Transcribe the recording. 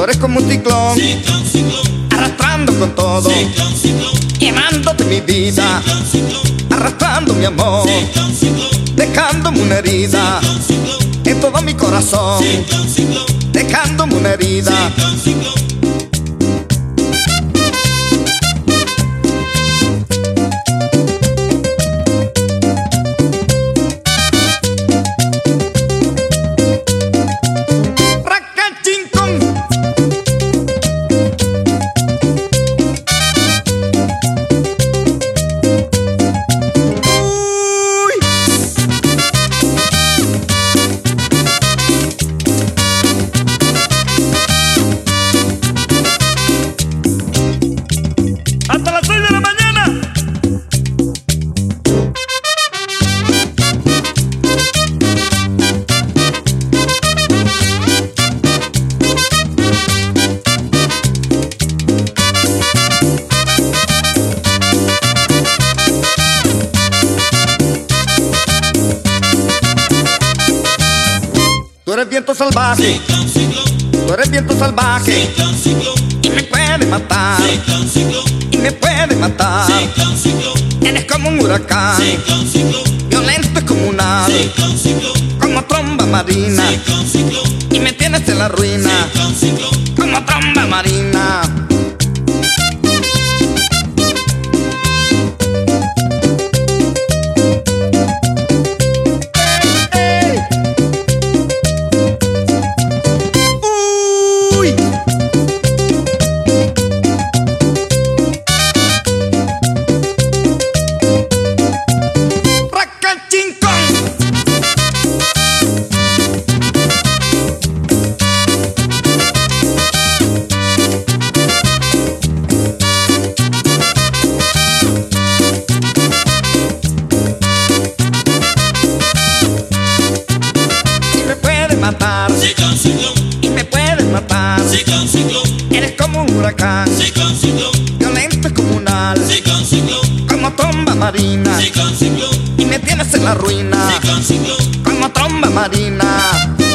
eres como un ciclón, ciclón, ciclón, arrastrando con todo, ciclón, ciclón, llevándote mi vida, ciclón, ciclón, arrastrando mi amor, ciclón, ciclón, dejándome una herida ciclón, ciclón, en todo mi corazón, ciclón, ciclón, dejándome una herida. ciclón, ciclón. Hasta las 6 de la mañana. Tú eres viento salvaje, Ciclón, ciclón, tú eres viento salvaje, ciclón, ciclón, y me puedes matar, ciclón, ciclón, y me puedes matar. ciclón, ciclón, Eres como un huracán, ciclón, ciclón, violento y comunal, ciclón, ciclón, como tromba marina, ciclón, ciclón, y me tienes en la ruina, ciclón, ciclón. como tromba marina. Ey, ey. Uy. Racachincón. Y me puedes matar, Ciclón, ciclón, y me puedes matar. ciclón, ciclón, Eres como un huracán, ciclón, ciclón, violento y comunal, ciclón, ciclón, como tromba marina, ciclón, ciclón, y me tienes en la ruina, ciclón, ciclón. como tromba marina.